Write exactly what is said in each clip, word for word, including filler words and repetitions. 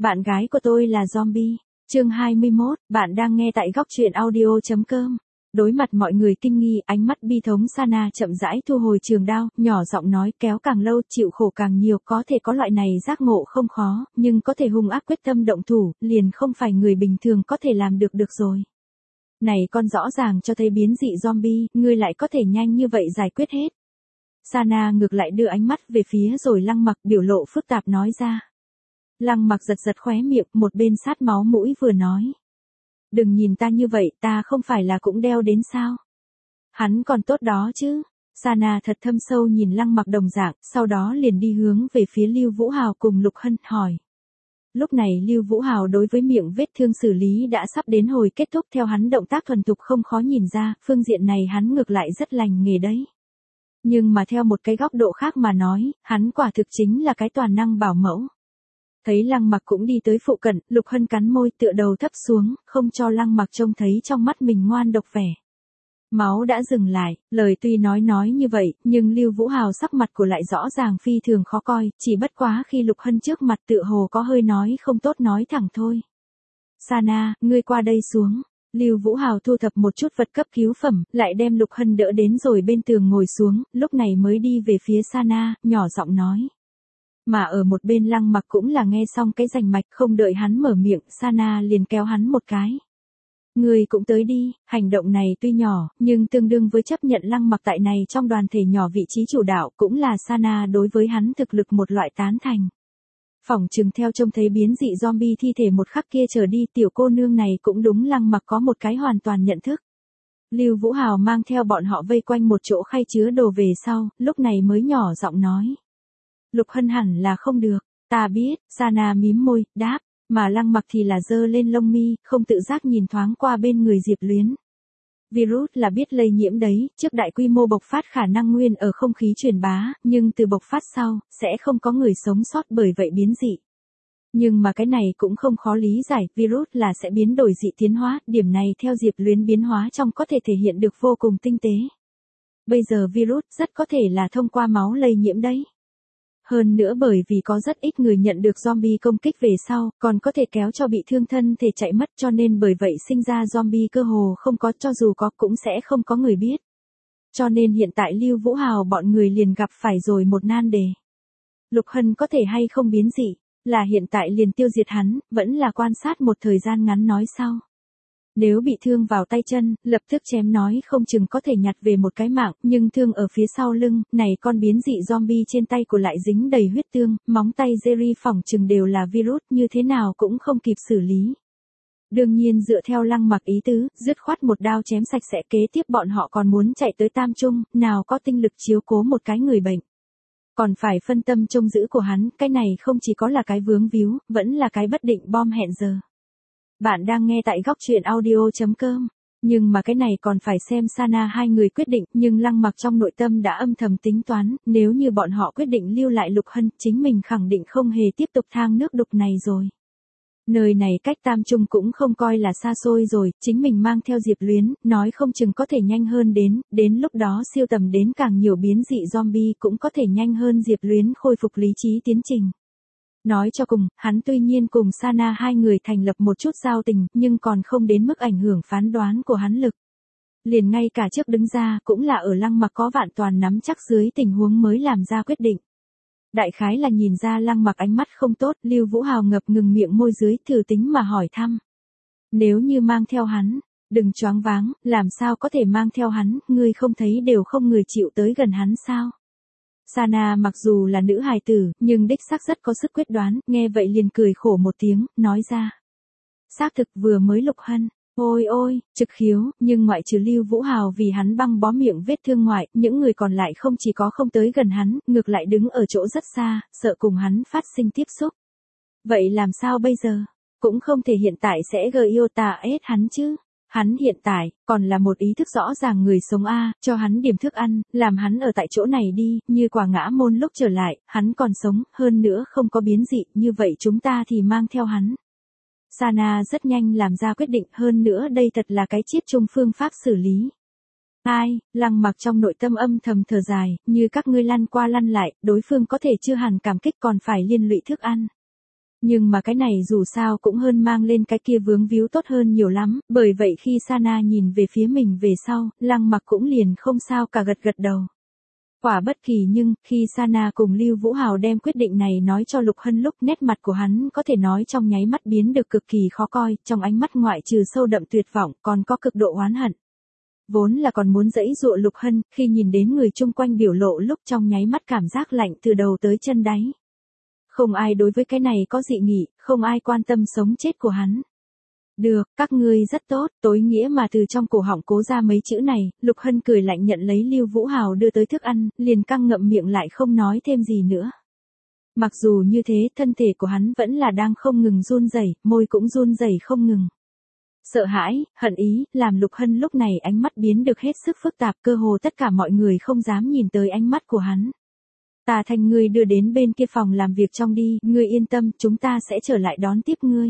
Bạn gái của tôi là zombie. Chương hai mươi mốt, bạn đang nghe tại góc truyện audio chấm com. Đối mặt mọi người kinh nghi, ánh mắt bi thống Sana chậm rãi thu hồi trường đao, nhỏ giọng nói, kéo càng lâu chịu khổ càng nhiều, có thể có loại này giác ngộ không khó, nhưng có thể hung ác quyết tâm động thủ, liền không phải người bình thường có thể làm được được rồi. Này con rõ ràng cho thấy biến dị zombie, ngươi lại có thể nhanh như vậy giải quyết hết. Sana ngược lại đưa ánh mắt về phía rồi Lăng Mặc, biểu lộ phức tạp nói ra. Lăng Mặc giật giật khóe miệng, một bên sát máu mũi vừa nói. Đừng nhìn ta như vậy, ta không phải là cũng đeo đến sao? Hắn còn tốt đó chứ. Sana thật thâm sâu nhìn Lăng Mặc đồng dạng, sau đó liền đi hướng về phía Lưu Vũ Hào cùng Lục Hân, hỏi. Lúc này Lưu Vũ Hào đối với miệng vết thương xử lý đã sắp đến hồi kết thúc, theo hắn động tác thuần thục không khó nhìn ra, phương diện này hắn ngược lại rất lành nghề đấy. Nhưng mà theo một cái góc độ khác mà nói, hắn quả thực chính là cái toàn năng bảo mẫu. Thấy Lăng Mặc cũng đi tới phụ cận, Lục Hân cắn môi tựa đầu thấp xuống, không cho Lăng Mặc trông thấy trong mắt mình ngoan độc vẻ. Máu đã dừng lại, lời tuy nói nói như vậy, nhưng Lưu Vũ Hào sắc mặt của lại rõ ràng phi thường khó coi, chỉ bất quá khi Lục Hân trước mặt tựa hồ có hơi nói không tốt nói thẳng thôi. Sana, ngươi qua đây xuống. Lưu Vũ Hào thu thập một chút vật cấp cứu phẩm, lại đem Lục Hân đỡ đến rồi bên tường ngồi xuống, lúc này mới đi về phía Sana, nhỏ giọng nói. Mà ở một bên Lăng Mặc cũng là nghe xong cái rành mạch, không đợi hắn mở miệng, Sana liền kéo hắn một cái. Người cũng tới đi, hành động này tuy nhỏ, nhưng tương đương với chấp nhận Lăng Mặc tại này trong đoàn thể nhỏ vị trí chủ đạo, cũng là Sana đối với hắn thực lực một loại tán thành. Phỏng chừng theo trông thấy biến dị zombie thi thể một khắc kia trở đi, tiểu cô nương này cũng đúng Lăng Mặc có một cái hoàn toàn nhận thức. Lưu Vũ Hào mang theo bọn họ vây quanh một chỗ khay chứa đồ về sau, lúc này mới nhỏ giọng nói. Lục Hân hẳn là không được, ta biết, Sana mím môi, đáp, mà Lăng Mặc thì là giơ lên lông mi, không tự giác nhìn thoáng qua bên người Diệp Luyến. Virus là biết lây nhiễm đấy, trước đại quy mô bộc phát khả năng nguyên ở không khí truyền bá, nhưng từ bộc phát sau, sẽ không có người sống sót bởi vậy biến dị. Nhưng mà cái này cũng không khó lý giải, virus là sẽ biến đổi dị tiến hóa, điểm này theo Diệp Luyến biến hóa trong có thể thể hiện được vô cùng tinh tế. Bây giờ virus rất có thể là thông qua máu lây nhiễm đấy. Hơn nữa bởi vì có rất ít người nhận được zombie công kích về sau, còn có thể kéo cho bị thương thân thể chạy mất, cho nên bởi vậy sinh ra zombie cơ hồ không có, cho dù có cũng sẽ không có người biết. Cho nên hiện tại Lưu Vũ Hào bọn người liền gặp phải rồi một nan đề. Lục Hân có thể hay không biến dị, là hiện tại liền tiêu diệt hắn, vẫn là quan sát một thời gian ngắn nói sau. Nếu bị thương vào tay chân, lập tức chém nói không chừng có thể nhặt về một cái mạng, nhưng thương ở phía sau lưng, này con biến dị zombie trên tay của lại dính đầy huyết tương, móng tay Jerry phỏng chừng đều là virus, như thế nào cũng không kịp xử lý. Đương nhiên dựa theo Lăng Mặc ý tứ, dứt khoát một đao chém sạch sẽ, kế tiếp bọn họ còn muốn chạy tới Tam Trung, nào có tinh lực chiếu cố một cái người bệnh. Còn phải phân tâm trông giữ của hắn, cái này không chỉ có là cái vướng víu, vẫn là cái bất định bom hẹn giờ. Bạn đang nghe tại góc truyện audio chấm com. Nhưng mà cái này còn phải xem Sana hai người quyết định, nhưng Lăng Mặc trong nội tâm đã âm thầm tính toán, nếu như bọn họ quyết định lưu lại Lục Hân, chính mình khẳng định không hề tiếp tục thang nước đục này rồi. Nơi này cách Tam Trung cũng không coi là xa xôi rồi, chính mình mang theo Diệp Luyến, nói không chừng có thể nhanh hơn đến, đến lúc đó siêu tầm đến càng nhiều biến dị zombie cũng có thể nhanh hơn Diệp Luyến khôi phục lý trí tiến trình. Nói cho cùng, hắn tuy nhiên cùng Sana hai người thành lập một chút giao tình, nhưng còn không đến mức ảnh hưởng phán đoán của hắn lực. Liền ngay cả trước đứng ra, cũng là ở Lăng Mặc có vạn toàn nắm chắc dưới tình huống mới làm ra quyết định. Đại khái là nhìn ra Lăng Mặc ánh mắt không tốt, Lưu Vũ Hào ngập ngừng miệng môi dưới, thử tính mà hỏi thăm. Nếu như mang theo hắn, đừng choáng váng, làm sao có thể mang theo hắn, ngươi không thấy đều không người chịu tới gần hắn sao? Sana mặc dù là nữ hài tử, nhưng đích xác rất có sức quyết đoán, nghe vậy liền cười khổ một tiếng, nói ra. Xác thực vừa mới Lục Hân, ôi ôi, trực khiếu, nhưng ngoại trừ Lưu Vũ Hào vì hắn băng bó miệng vết thương ngoại, những người còn lại không chỉ có không tới gần hắn, ngược lại đứng ở chỗ rất xa, sợ cùng hắn phát sinh tiếp xúc. Vậy làm sao bây giờ? Cũng không thể hiện tại sẽ gây yêu tà ết hắn chứ. Hắn hiện tại, còn là một ý thức rõ ràng người sống A, cho hắn điểm thức ăn, làm hắn ở tại chỗ này đi, như quả ngã môn lúc trở lại, hắn còn sống, hơn nữa không có biến dị, như vậy chúng ta thì mang theo hắn. Sana rất nhanh làm ra quyết định, hơn nữa đây thật là cái chiết chung phương pháp xử lý. Ai, Lăng Mặc trong nội tâm âm thầm thở dài, như các ngươi lăn qua lăn lại, đối phương có thể chưa hẳn cảm kích còn phải liên lụy thức ăn. Nhưng mà cái này dù sao cũng hơn mang lên cái kia vướng víu tốt hơn nhiều lắm, bởi vậy khi Sana nhìn về phía mình về sau, Lăng Mặc cũng liền không sao cả gật gật đầu. Quả bất kỳ nhưng, khi Sana cùng Lưu Vũ Hào đem quyết định này nói cho Lục Hân lúc nét mặt của hắn có thể nói trong nháy mắt biến được cực kỳ khó coi, trong ánh mắt ngoại trừ sâu đậm tuyệt vọng còn có cực độ oán hận. Vốn là còn muốn dãy dụa Lục Hân, khi nhìn đến người chung quanh biểu lộ lúc trong nháy mắt cảm giác lạnh từ đầu tới chân đáy. Không ai đối với cái này có dị nghị, không ai quan tâm sống chết của hắn. Được, các ngươi rất tốt, tối nghĩa mà từ trong cổ họng cố ra mấy chữ này, Lục Hân cười lạnh nhận lấy Lưu Vũ Hào đưa tới thức ăn, liền căng ngậm miệng lại không nói thêm gì nữa. Mặc dù như thế, thân thể của hắn vẫn là đang không ngừng run rẩy, môi cũng run rẩy không ngừng. Sợ hãi, hận ý, làm Lục Hân lúc này ánh mắt biến được hết sức phức tạp, cơ hồ tất cả mọi người không dám nhìn tới ánh mắt của hắn. Ta thành ngươi đưa đến bên kia phòng làm việc trong đi, ngươi yên tâm, chúng ta sẽ trở lại đón tiếp ngươi.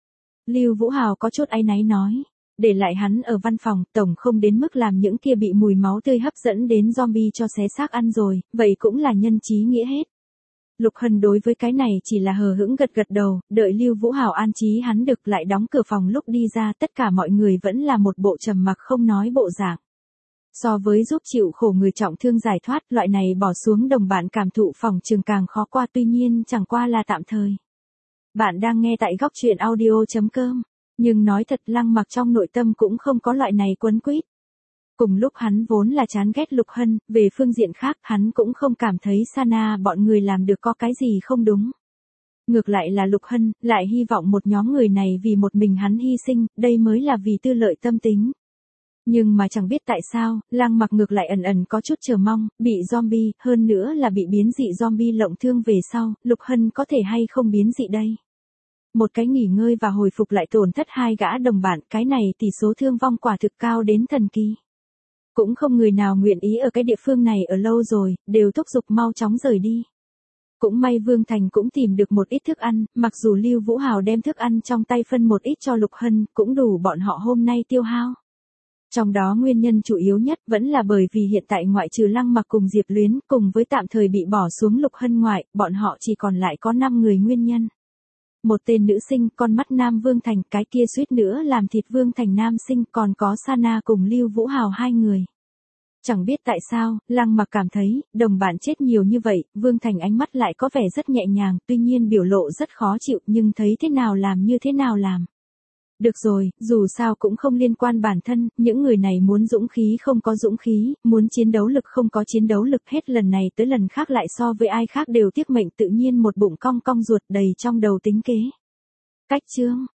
Lưu Vũ Hào có chút áy náy nói, để lại hắn ở văn phòng, tổng không đến mức làm những kia bị mùi máu tươi hấp dẫn đến zombie cho xé xác ăn rồi, vậy cũng là nhân chí nghĩa hết. Lục Hân đối với cái này chỉ là hờ hững gật gật đầu, đợi Lưu Vũ Hào an trí hắn được lại đóng cửa phòng lúc đi ra, tất cả mọi người vẫn là một bộ trầm mặc không nói bộ dạng. So với giúp chịu khổ người trọng thương giải thoát, loại này bỏ xuống đồng bạn cảm thụ phòng trường càng khó qua, tuy nhiên chẳng qua là tạm thời. Bạn đang nghe tại góc truyện audio chấm com, nhưng nói thật Lăng Mặc trong nội tâm cũng không có loại này quấn quýt. Cùng lúc hắn vốn là chán ghét Lục Hân, về phương diện khác hắn cũng không cảm thấy Sana bọn người làm được có cái gì không đúng. Ngược lại là Lục Hân, lại hy vọng một nhóm người này vì một mình hắn hy sinh, đây mới là vì tư lợi tâm tính. Nhưng mà chẳng biết tại sao, Lăng Mặc ngược lại ẩn ẩn có chút chờ mong, bị zombie, hơn nữa là bị biến dị zombie lộng thương về sau, Lục Hân có thể hay không biến dị đây. Một cái nghỉ ngơi và hồi phục lại tổn thất hai gã đồng bạn, cái này tỷ số thương vong quả thực cao đến thần kỳ. Cũng không người nào nguyện ý ở cái địa phương này ở lâu rồi, đều thúc giục mau chóng rời đi. Cũng may Vương Thành cũng tìm được một ít thức ăn, mặc dù Lưu Vũ Hào đem thức ăn trong tay phân một ít cho Lục Hân, cũng đủ bọn họ hôm nay tiêu hao. Trong đó nguyên nhân chủ yếu nhất vẫn là bởi vì hiện tại ngoại trừ Lăng Mặc cùng Diệp Luyến, cùng với tạm thời bị bỏ xuống Lục Hân ngoại, bọn họ chỉ còn lại có năm người nguyên nhân. Một tên nữ sinh, con mắt nam Vương Thành, cái kia suýt nữa làm thịt Vương Thành nam sinh, còn có Sana cùng Lưu Vũ Hào hai người. Chẳng biết tại sao, Lăng Mặc cảm thấy, đồng bạn chết nhiều như vậy, Vương Thành ánh mắt lại có vẻ rất nhẹ nhàng, tuy nhiên biểu lộ rất khó chịu, nhưng thấy thế nào làm như thế nào làm. Được rồi, dù sao cũng không liên quan bản thân, những người này muốn dũng khí không có dũng khí, muốn chiến đấu lực không có chiến đấu lực, hết lần này tới lần khác lại so với ai khác đều tiếc mệnh, tự nhiên một bụng cong cong ruột đầy trong đầu tính kế. Cách chương